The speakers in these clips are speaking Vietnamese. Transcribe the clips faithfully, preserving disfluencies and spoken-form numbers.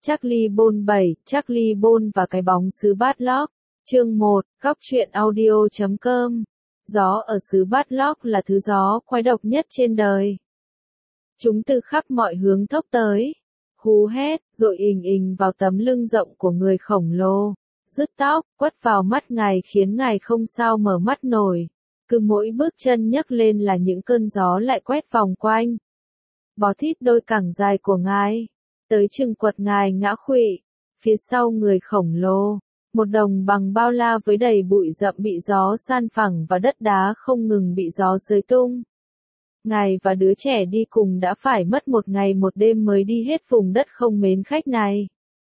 Charlie Bôn bảy, Charlie Bôn và cái bóng xứ Badlock. Chương một, góc truyện audio chấm com. Gió ở xứ Badlock là thứ gió quái độc nhất trên đời. Chúng từ khắp mọi hướng thốc tới, hú hét, rồi ình ình vào tấm lưng rộng của người khổng lồ, rứt tóc, quất vào mắt ngài khiến ngài không sao mở mắt nổi. Cứ mỗi bước chân nhấc lên là những cơn gió lại quét vòng quanh. Bó thít đôi cẳng dài của ngài, tới chừng quật ngài ngã khuỵu. Phía sau người khổng lồ, một đồng bằng bao la với đầy bụi rậm bị gió san phẳng và đất đá không ngừng bị gió xới tung. Ngài và đứa trẻ đi cùng đã phải mất một ngày một đêm mới đi hết vùng đất không mến khách này.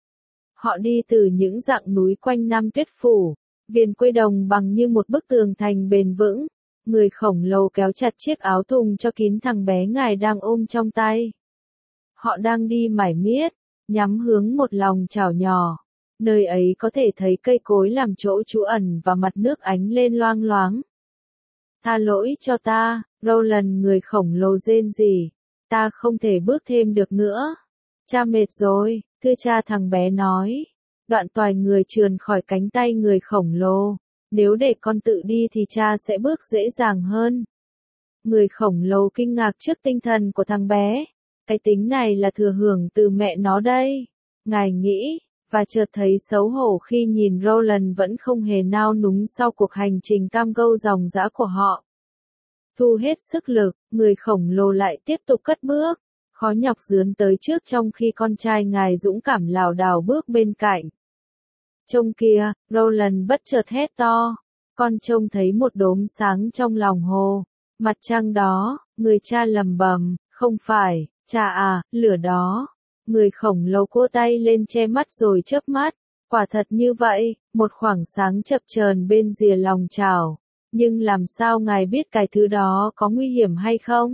Họ đi từ những dặng núi quanh năm tuyết phủ, viền quê đồng bằng như một bức tường thành bền vững. Người khổng lồ kéo chặt chiếc áo thùng cho kín thằng bé ngài đang ôm trong tay. Họ đang đi mải miết, nhắm hướng một lòng chảo nhỏ. Nơi ấy có thể thấy cây cối làm chỗ trú ẩn và mặt nước ánh lên loang loáng. Tha lỗi cho ta, Roland, người khổng lồ rên rỉ. Ta không thể bước thêm được nữa. Cha mệt rồi, thưa cha, thằng bé nói. Đoạn toài người trườn khỏi cánh tay người khổng lồ. Nếu để con tự đi thì cha sẽ bước dễ dàng hơn. Người khổng lồ kinh ngạc trước tinh thần của thằng bé. Cái tính này là thừa hưởng từ mẹ nó đây. Ngài nghĩ, và chợt thấy xấu hổ khi nhìn Roland vẫn không hề nao núng sau cuộc hành trình cam go dòng dã của họ. Thu hết sức lực, người khổng lồ lại tiếp tục cất bước, khó nhọc dướn tới trước trong khi con trai ngài dũng cảm lảo đảo bước bên cạnh. Trông kìa, Roland bất chợt hét to, con trông thấy một đốm sáng trong lòng hồ, mặt trăng đó, người cha lầm bầm, không phải, cha à, lửa đó. Người khổng lồ cua tay lên che mắt rồi chớp mắt, quả thật như vậy, một khoảng sáng chập chờn bên rìa lòng chảo. Nhưng làm sao ngài biết cái thứ đó có nguy hiểm hay không?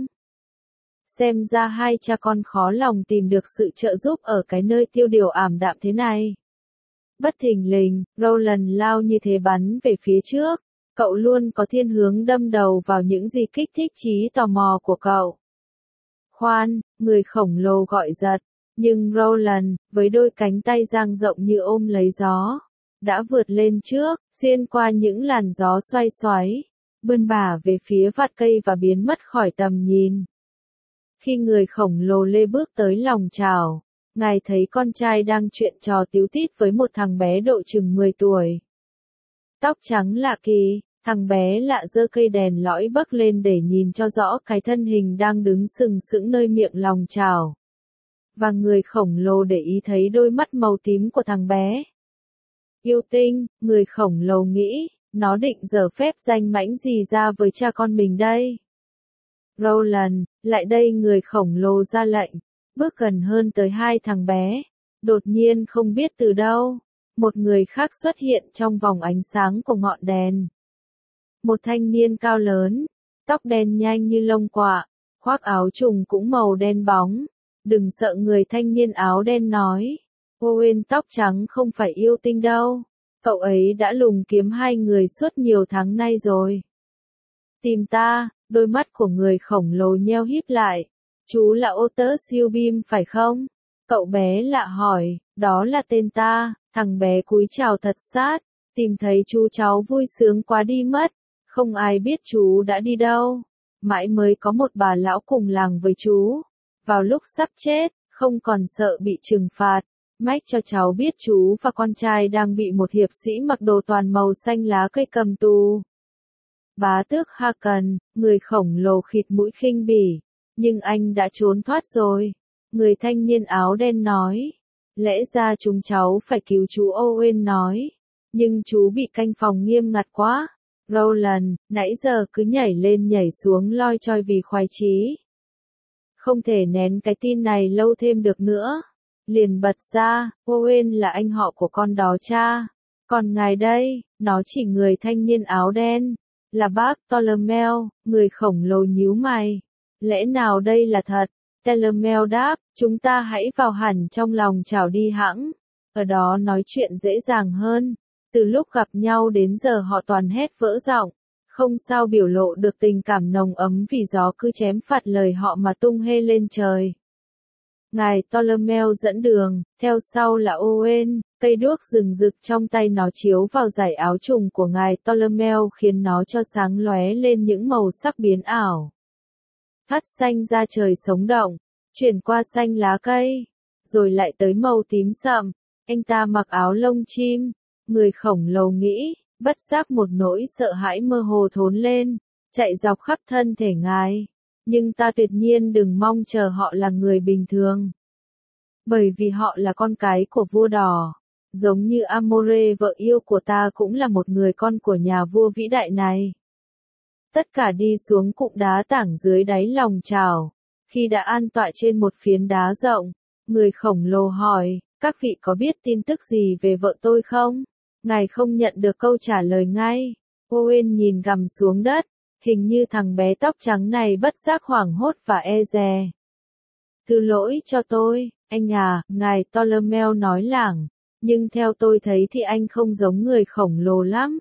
Xem ra hai cha con khó lòng tìm được sự trợ giúp ở cái nơi tiêu điều ảm đạm thế này. Bất thình lình, Roland lao như thế bắn về phía trước. Cậu luôn có thiên hướng đâm đầu vào những gì kích thích trí tò mò của cậu. Khoan, người khổng lồ gọi giật. Nhưng Roland, với đôi cánh tay dang rộng như ôm lấy gió, đã vượt lên trước, xuyên qua những làn gió xoay xoáy, bươn bả về phía vạt cây và biến mất khỏi tầm nhìn. Khi người khổng lồ lê bước tới lòng chảo, ngài thấy con trai đang chuyện trò tíu tít với một thằng bé độ chừng mười tuổi. Tóc trắng lạ kỳ, thằng bé lạ giơ cây đèn lõi bấc lên để nhìn cho rõ cái thân hình đang đứng sừng sững nơi miệng lòng chảo. Và người khổng lồ để ý thấy đôi mắt màu tím của thằng bé. Yêu tinh, người khổng lồ nghĩ, nó định giở phép danh mãnh gì ra với cha con mình đây. Roland, lại đây, người khổng lồ ra lệnh, bước gần hơn tới hai thằng bé. Đột nhiên không biết từ đâu, một người khác xuất hiện trong vòng ánh sáng của ngọn đèn. Một thanh niên cao lớn, tóc đen nhanh như lông quạ, khoác áo trùng cũng màu đen bóng. Đừng sợ, người thanh niên áo đen nói. Owen tóc trắng không phải yêu tinh đâu. Cậu ấy đã lùng kiếm hai người suốt nhiều tháng nay rồi. Tìm ta, đôi mắt của người khổng lồ nheo híp lại. Chú là Otter Silbeam phải không? Cậu bé lạ hỏi, đó là tên ta. Thằng bé cúi chào thật sát. Tìm thấy chú cháu vui sướng quá đi mất. Không ai biết chú đã đi đâu. Mãi mới có một bà lão cùng làng với chú. Vào lúc sắp chết, không còn sợ bị trừng phạt, mách cho cháu biết chú và con trai đang bị một hiệp sĩ mặc đồ toàn màu xanh lá cây cầm tù. Bá tước Hakan, người khổng lồ khịt mũi khinh bỉ, nhưng anh đã trốn thoát rồi. Người thanh niên áo đen nói, lẽ ra chúng cháu phải cứu chú. Owen nói, nhưng chú bị canh phòng nghiêm ngặt quá. Roland, nãy giờ cứ nhảy lên nhảy xuống loi choi vì khoái chí. Không thể nén cái tin này lâu thêm được nữa. Liền bật ra, Owen là anh họ của con đó cha. Còn ngài đây, nó chỉ người thanh niên áo đen. Là bác Ptolemy, người khổng lồ nhíu mày. Lẽ nào đây là thật? Ptolemy đáp, chúng ta hãy vào hẳn trong lòng chảo đi hẵng. Ở đó nói chuyện dễ dàng hơn. Từ lúc gặp nhau đến giờ họ toàn hét vỡ giọng. Không sao biểu lộ được tình cảm nồng ấm vì gió cứ chém phạt lời họ mà tung hê lên trời. Ngài Ptolemy dẫn đường, theo sau là Owen, cây đuốc rừng rực trong tay nó chiếu vào dải áo trùng của ngài Ptolemy khiến nó cho sáng lóe lên những màu sắc biến ảo. Phát xanh ra trời sống động, chuyển qua xanh lá cây, rồi lại tới màu tím sậm. Anh ta mặc áo lông chim, người khổng lồ nghĩ, bất giác một nỗi sợ hãi mơ hồ thốn lên, chạy dọc khắp thân thể ngài. Nhưng ta tuyệt nhiên đừng mong chờ họ là người bình thường. Bởi vì họ là con cái của vua đỏ, giống như Amore vợ yêu của ta cũng là một người con của nhà vua vĩ đại này. Tất cả đi xuống cụm đá tảng dưới đáy lòng chảo. Khi đã an tọa trên một phiến đá rộng, người khổng lồ hỏi, các vị có biết tin tức gì về vợ tôi không? Ngài không nhận được câu trả lời ngay. Owen nhìn gằm xuống đất, hình như thằng bé tóc trắng này bất giác hoảng hốt và e dè. Thứ lỗi cho tôi, anh à, ngài Ptolemy nói lảng, nhưng theo tôi thấy thì anh không giống người khổng lồ lắm.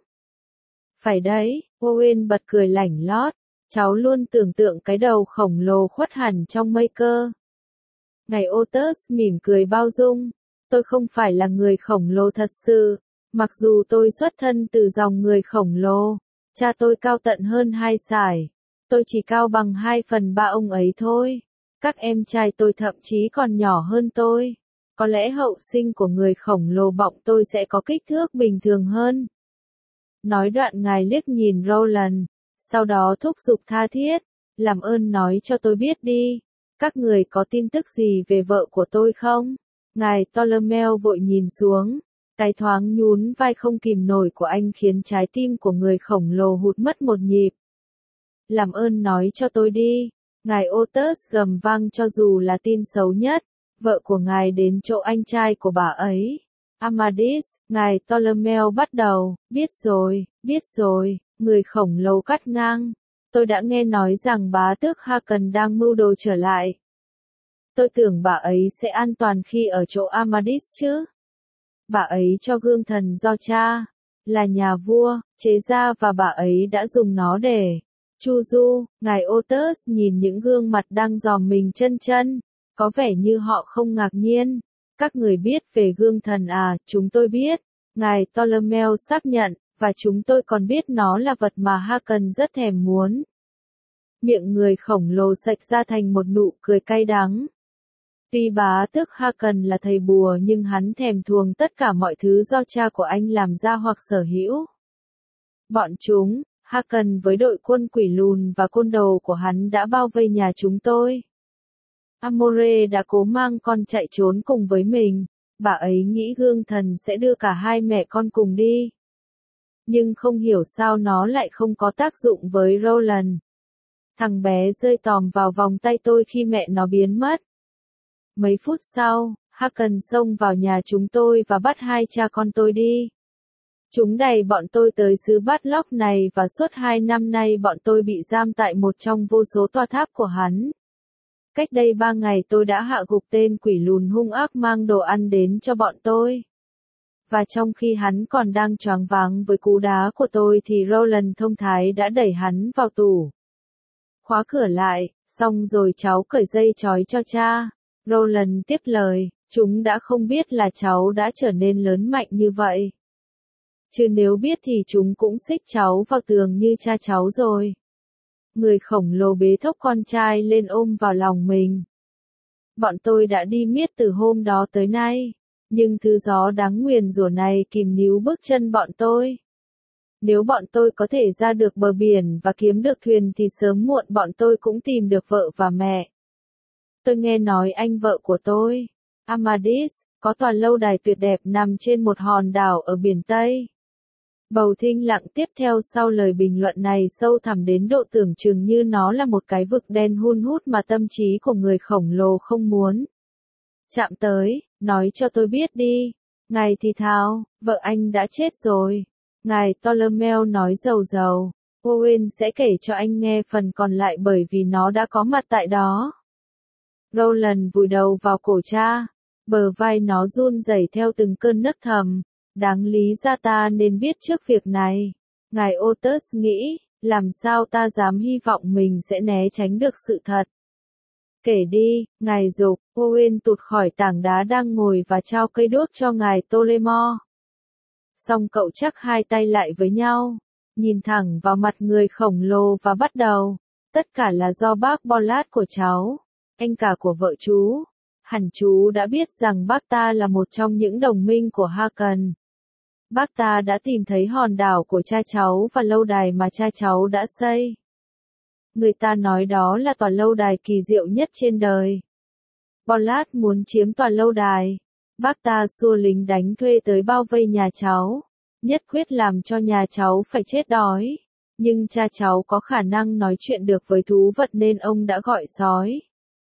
Phải đấy, Owen bật cười lảnh lót, cháu luôn tưởng tượng cái đầu khổng lồ khuất hẳn trong mây cơ. Ngài Otus mỉm cười bao dung, tôi không phải là người khổng lồ thật sự, mặc dù tôi xuất thân từ dòng người khổng lồ, cha tôi cao tận hơn hai sải, tôi chỉ cao bằng hai phần ba ông ấy thôi. Các em trai tôi thậm chí còn nhỏ hơn tôi. Có lẽ hậu sinh của người khổng lồ bọng tôi sẽ có kích thước bình thường hơn. Nói đoạn ngài liếc nhìn Roland, sau đó thúc giục tha thiết, làm ơn nói cho tôi biết đi, các người có tin tức gì về vợ của tôi không? Ngài Ptolemy vội nhìn xuống, cái thoáng nhún vai không kìm nổi của anh khiến trái tim của người khổng lồ hụt mất một nhịp. Làm ơn nói cho tôi đi. Ngài Otus gầm vang, cho dù là tin xấu nhất, vợ của ngài đến chỗ anh trai của bà ấy. Amadis, ngài Ptolemy bắt đầu, biết rồi, biết rồi, người khổng lồ cắt ngang. Tôi đã nghe nói rằng bá tước Haakon đang mưu đồ trở lại. Tôi tưởng bà ấy sẽ an toàn khi ở chỗ Amadis chứ. Bà ấy cho gương thần do cha, là nhà vua, chế ra và bà ấy đã dùng nó để chu du. Ngài Otus nhìn những gương mặt đang dòm mình chân chân, có vẻ như họ không ngạc nhiên. Các người biết về gương thần à? Chúng tôi biết. Ngài Ptolemy xác nhận, và chúng tôi còn biết nó là vật mà Haakon rất thèm muốn. Miệng người khổng lồ sạch ra thành một nụ cười cay đắng. Tuy bá tước Haakon là thầy bùa nhưng hắn thèm thuồng tất cả mọi thứ do cha của anh làm ra hoặc sở hữu. Bọn chúng, Haakon với đội quân quỷ lùn và côn đồ của hắn đã bao vây nhà chúng tôi. Amore đã cố mang con chạy trốn cùng với mình, bà ấy nghĩ gương thần sẽ đưa cả hai mẹ con cùng đi. Nhưng không hiểu sao nó lại không có tác dụng với Roland. Thằng bé rơi tòm vào vòng tay tôi khi mẹ nó biến mất. Mấy phút sau, Haakon xông vào nhà chúng tôi và bắt hai cha con tôi đi. Chúng đẩy bọn tôi tới xứ Bát Lóc này và suốt hai năm nay bọn tôi bị giam tại một trong vô số tòa tháp của hắn. Cách đây ba ngày tôi đã hạ gục tên quỷ lùn hung ác mang đồ ăn đến cho bọn tôi. Và trong khi hắn còn đang choáng váng với cú đá của tôi thì Roland thông thái đã đẩy hắn vào tủ. Khóa cửa lại, xong rồi cháu cởi dây trói cho cha. Roland tiếp lời, chúng đã không biết là cháu đã trở nên lớn mạnh như vậy. Chứ nếu biết thì chúng cũng xích cháu vào tường như cha cháu rồi. Người khổng lồ bế thốc con trai lên ôm vào lòng mình. Bọn tôi đã đi miết từ hôm đó tới nay, nhưng thứ gió đáng nguyền rủa này kìm níu bước chân bọn tôi. Nếu bọn tôi có thể ra được bờ biển và kiếm được thuyền thì sớm muộn bọn tôi cũng tìm được vợ và mẹ. Tôi nghe nói anh vợ của tôi, Amadis, có tòa lâu đài tuyệt đẹp nằm trên một hòn đảo ở biển Tây. Bầu thinh lặng tiếp theo sau lời bình luận này sâu thẳm đến độ tưởng chừng như nó là một cái vực đen hun hút mà tâm trí của người khổng lồ không muốn chạm tới. Nói cho tôi biết đi. Ngài thì thào, vợ anh đã chết rồi. Ngài Ptolemy nói dầu dầu, Owen sẽ kể cho anh nghe phần còn lại bởi vì nó đã có mặt tại đó. Roland vùi đầu vào cổ cha, bờ vai nó run rẩy theo từng cơn nấc thầm. Đáng lý ra ta nên biết trước việc này. Ngài Otus nghĩ, làm sao ta dám hy vọng mình sẽ né tránh được sự thật. Kể đi, ngài dục, Owen tụt khỏi tảng đá đang ngồi và trao cây đuốc cho ngài Tolemore. Xong cậu chắc hai tay lại với nhau, nhìn thẳng vào mặt người khổng lồ và bắt đầu. Tất cả là do bác Bollard của cháu, anh cả của vợ chú. Hẳn chú đã biết rằng bác ta là một trong những đồng minh của Haakon. Bác ta đã tìm thấy hòn đảo của cha cháu và lâu đài mà cha cháu đã xây. Người ta nói đó là tòa lâu đài kỳ diệu nhất trên đời. Bollard muốn chiếm tòa lâu đài. Bác ta xua lính đánh thuê tới bao vây nhà cháu, nhất quyết làm cho nhà cháu phải chết đói. Nhưng cha cháu có khả năng nói chuyện được với thú vật nên ông đã gọi sói,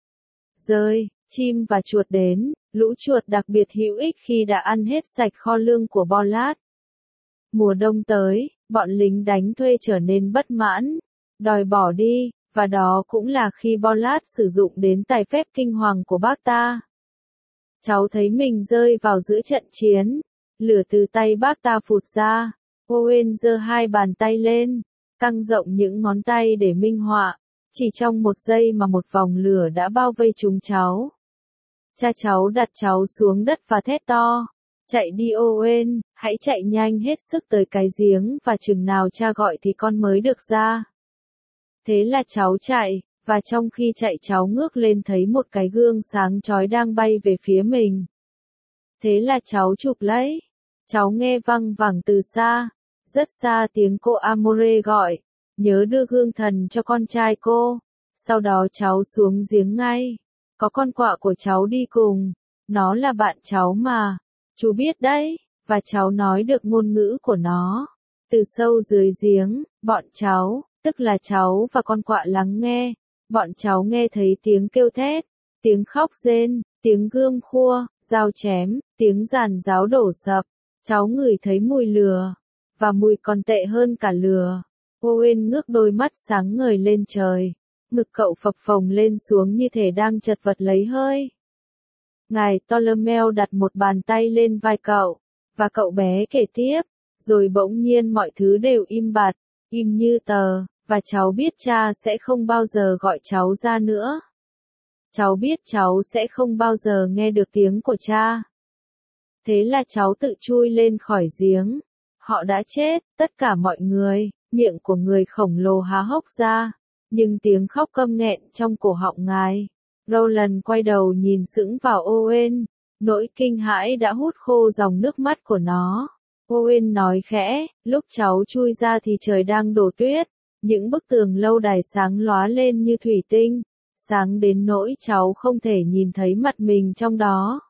dơi, chim và chuột đến. Lũ chuột đặc biệt hữu ích khi đã ăn hết sạch kho lương của Bollard. Mùa đông tới, bọn lính đánh thuê trở nên bất mãn, đòi bỏ đi, và đó cũng là khi Bollard sử dụng đến tài phép kinh hoàng của bác ta. Cháu thấy mình rơi vào giữa trận chiến, lửa từ tay bác ta phụt ra. Owen giơ hai bàn tay lên, căng rộng những ngón tay để minh họa. Chỉ trong một giây mà một vòng lửa đã bao vây chúng cháu. Cha cháu đặt cháu xuống đất và thét to. Chạy đi Owen, hãy chạy nhanh hết sức tới cái giếng và chừng nào cha gọi thì con mới được ra. Thế là cháu chạy, và trong khi chạy cháu ngước lên thấy một cái gương sáng chói đang bay về phía mình. Thế là cháu chụp lấy. Cháu nghe văng vẳng từ xa, rất xa tiếng cô Amore gọi, nhớ đưa gương thần cho con trai cô. Sau đó cháu xuống giếng ngay. Có con quạ của cháu đi cùng, nó là bạn cháu mà, chú biết đấy, và cháu nói được ngôn ngữ của nó. Từ sâu dưới giếng, bọn cháu, tức là cháu và con quạ lắng nghe, bọn cháu nghe thấy tiếng kêu thét, tiếng khóc rên, tiếng gươm khua, dao chém, tiếng giàn giáo đổ sập. Cháu ngửi thấy mùi lửa, và mùi còn tệ hơn cả lửa. Owen ngước đôi mắt sáng ngời lên trời. Ngực cậu phập phồng lên xuống như thể đang chật vật lấy hơi. Ngài Ptolemy đặt một bàn tay lên vai cậu, và cậu bé kể tiếp, rồi bỗng nhiên mọi thứ đều im bặt, im như tờ, và cháu biết cha sẽ không bao giờ gọi cháu ra nữa. Cháu biết cháu sẽ không bao giờ nghe được tiếng của cha. Thế là cháu tự chui lên khỏi giếng. Họ đã chết, tất cả mọi người, miệng của người khổng lồ há hốc ra. Nhưng tiếng khóc câm nghẹn trong cổ họng ngài. Roland quay đầu nhìn sững vào Owen. Nỗi kinh hãi đã hút khô dòng nước mắt của nó. Owen nói khẽ, lúc cháu chui ra thì trời đang đổ tuyết. Những bức tường lâu đài sáng lóa lên như thủy tinh. Sáng đến nỗi cháu không thể nhìn thấy mặt mình trong đó.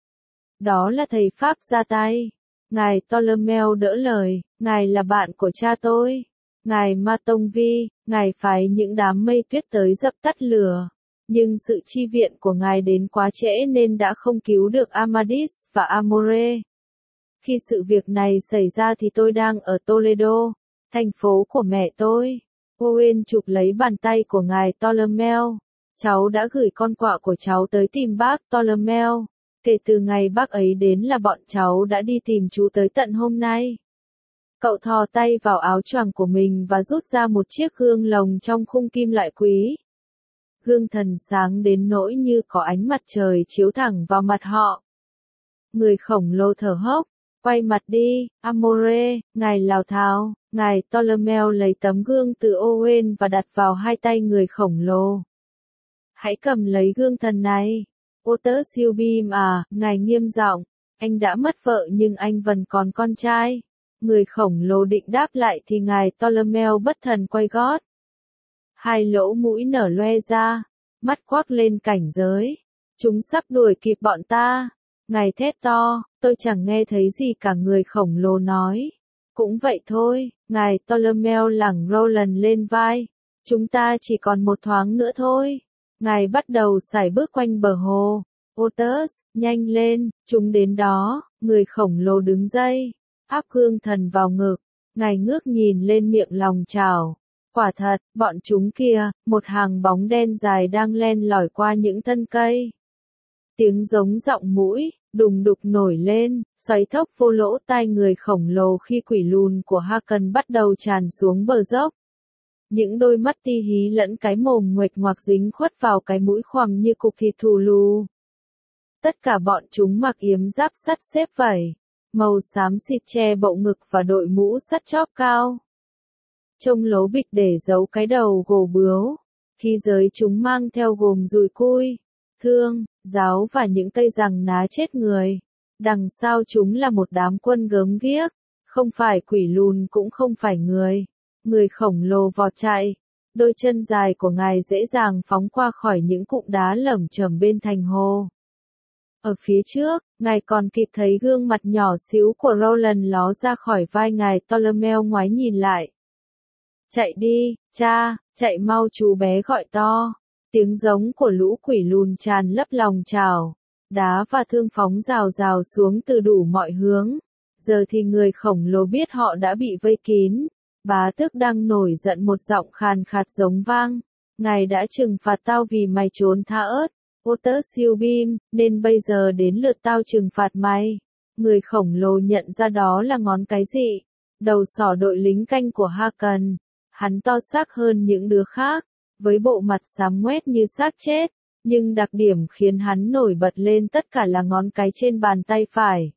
Đó là thầy Pháp ra tay. Ngài Ptolemy đỡ lời, ngài là bạn của cha tôi. Ngài Ma Tông Vi, ngài phái những đám mây tuyết tới dập tắt lửa. Nhưng sự chi viện của ngài đến quá trễ nên đã không cứu được Amadis và Amore. Khi sự việc này xảy ra thì tôi đang ở Toledo, thành phố của mẹ tôi. Owen chụp lấy bàn tay của ngài Ptolemy. Cháu đã gửi con quạ của cháu tới tìm bác Ptolemy. Kể từ ngày bác ấy đến là bọn cháu đã đi tìm chú tới tận hôm nay. Cậu thò tay vào áo choàng của mình và rút ra một chiếc gương lồng trong khung kim loại quý. Gương thần sáng đến nỗi như có ánh mặt trời chiếu thẳng vào mặt họ. Người khổng lồ thở hốc, quay mặt đi, Amore, ngài lào thào, ngài Ptolemy lấy tấm gương từ Owen và đặt vào hai tay người khổng lồ. Hãy cầm lấy gương thần này. Otus Siubim à, ngài nghiêm giọng, anh đã mất vợ nhưng anh vẫn còn con trai. Người khổng lồ định đáp lại thì ngài Ptolemy bất thần quay gót. Hai lỗ mũi nở loe ra, mắt quắc lên cảnh giới. Chúng sắp đuổi kịp bọn ta. Ngài thét to, tôi chẳng nghe thấy gì cả, người khổng lồ nói. Cũng vậy thôi, ngài Ptolemy lẳng Roland lên vai. Chúng ta chỉ còn một thoáng nữa thôi. Ngài bắt đầu sải bước quanh bờ hồ. Otus, nhanh lên, chúng đến đó. Người khổng lồ đứng dậy, áp gương thần vào ngực. Ngài ngước nhìn lên miệng lòng chảo. Quả thật, bọn chúng kia, một hàng bóng đen dài đang len lỏi qua những thân cây. Tiếng giống giọng mũi, đùng đục nổi lên, xoáy thốc vô lỗ tai người khổng lồ khi quỷ lùn của Haakon bắt đầu tràn xuống bờ dốc. Những đôi mắt ti hí lẫn cái mồm nguệch ngoạc dính khuất vào cái mũi khoằm như cục thịt thù lù. Tất cả bọn chúng mặc yếm giáp sắt xếp vảy, màu xám xịt che bộ ngực và đội mũ sắt chóp cao. Trông lố bịch để giấu cái đầu gồ bướu. Khí giới chúng mang theo gồm dùi cui, thương, giáo và những cây giằng ná chết người. Đằng sau chúng là một đám quân gớm ghiếc, không phải quỷ lùn cũng không phải người. Người khổng lồ vọt chạy, đôi chân dài của ngài dễ dàng phóng qua khỏi những cụm đá lởm chởm bên thành hồ. Ở phía trước, ngài còn kịp thấy gương mặt nhỏ xíu của Roland ló ra khỏi vai ngài Ptolemy ngoái nhìn lại. Chạy đi, cha, chạy mau, chú bé gọi to. Tiếng giống của lũ quỷ lùn tràn lấp lòng chảo. Đá và thương phóng rào rào xuống từ đủ mọi hướng. Giờ thì người khổng lồ biết họ đã bị vây kín. Bá tước đang nổi giận, một giọng khàn khạt giống vang. Ngài đã trừng phạt tao vì mày trốn tha ớt, Otus siêu bim, nên bây giờ đến lượt tao trừng phạt mày. Người khổng lồ nhận ra đó là ngón cái gì? Đầu sỏ đội lính canh của Hakan. Hắn to xác hơn những đứa khác, với bộ mặt xám ngoét như xác chết, nhưng đặc điểm khiến hắn nổi bật lên tất cả là ngón cái trên bàn tay phải.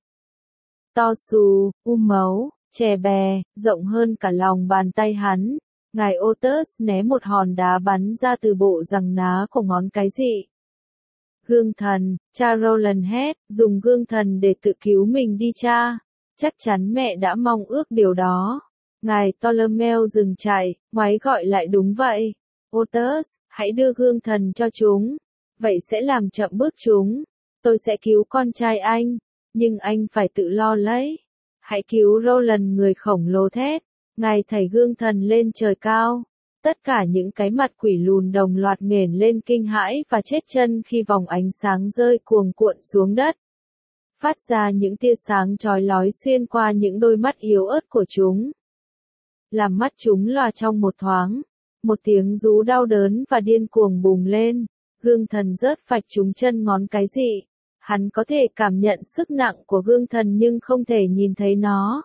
To xù, um máu, chè bè, rộng hơn cả lòng bàn tay hắn. Ngài Otus né một hòn đá bắn ra từ bộ giằng ná của ngón cái dị. Gương thần, cha Roland hét, dùng gương thần để tự cứu mình đi cha. Chắc chắn mẹ đã mong ước điều đó. Ngài Ptolemy dừng chạy, ngoái gọi lại, đúng vậy. Otus, hãy đưa gương thần cho chúng. Vậy sẽ làm chậm bước chúng. Tôi sẽ cứu con trai anh, nhưng anh phải tự lo lấy. Hãy cứu Roland, người khổng lồ thét. Ngài thảy gương thần lên trời cao. Tất cả những cái mặt quỷ lùn đồng loạt nghển lên kinh hãi và chết chân khi vòng ánh sáng rơi cuồng cuộn xuống đất. Phát ra những tia sáng chói lói xuyên qua những đôi mắt yếu ớt của chúng. Làm mắt chúng lòa trong một thoáng. Một tiếng rú đau đớn và điên cuồng bùng lên. Gương thần rớt phạch trúng chân ngón cái dị. Hắn có thể cảm nhận sức nặng của gương thần nhưng không thể nhìn thấy nó.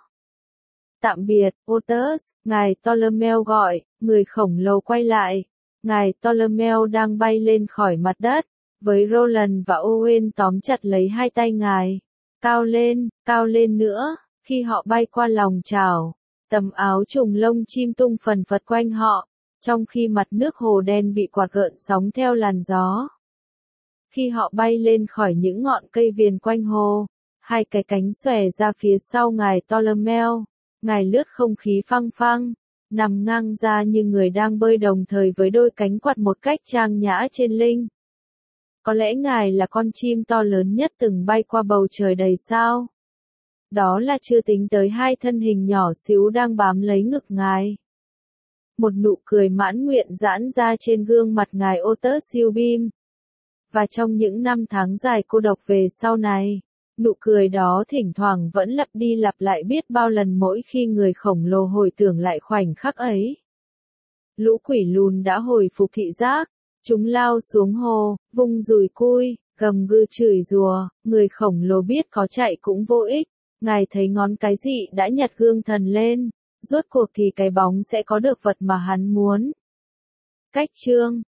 Tạm biệt, Otus, ngài Ptolemy gọi. Người khổng lồ quay lại. Ngài Ptolemy đang bay lên khỏi mặt đất, với Roland và Owen tóm chặt lấy hai tay ngài. Cao lên, cao lên nữa. Khi họ bay qua lòng chảo, tấm áo trùng lông chim tung phần phật quanh họ, trong khi mặt nước hồ đen bị quạt gợn sóng theo làn gió. Khi họ bay lên khỏi những ngọn cây viền quanh hồ, hai cái cánh xòe ra phía sau ngài Ptolemy. Ngài lướt không khí phăng phăng, nằm ngang ra như người đang bơi đồng thời với đôi cánh quạt một cách trang nhã trên lưng. Có lẽ ngài là con chim to lớn nhất từng bay qua bầu trời đầy sao. Đó là chưa tính tới hai thân hình nhỏ xíu đang bám lấy ngực ngài. Một nụ cười mãn nguyện giãn ra trên gương mặt ngài Otus siêu bim. Và trong những năm tháng dài cô độc về sau này, nụ cười đó thỉnh thoảng vẫn lặp đi lặp lại biết bao lần mỗi khi người khổng lồ hồi tưởng lại khoảnh khắc ấy. Lũ quỷ lùn đã hồi phục thị giác, chúng lao xuống hồ, vung dùi cui, gầm gừ chửi rủa, người khổng lồ biết có chạy cũng vô ích. Ngài thấy ngón cái dị đã nhặt gương thần lên, rốt cuộc thì cái bóng sẽ có được vật mà hắn muốn. Cách chương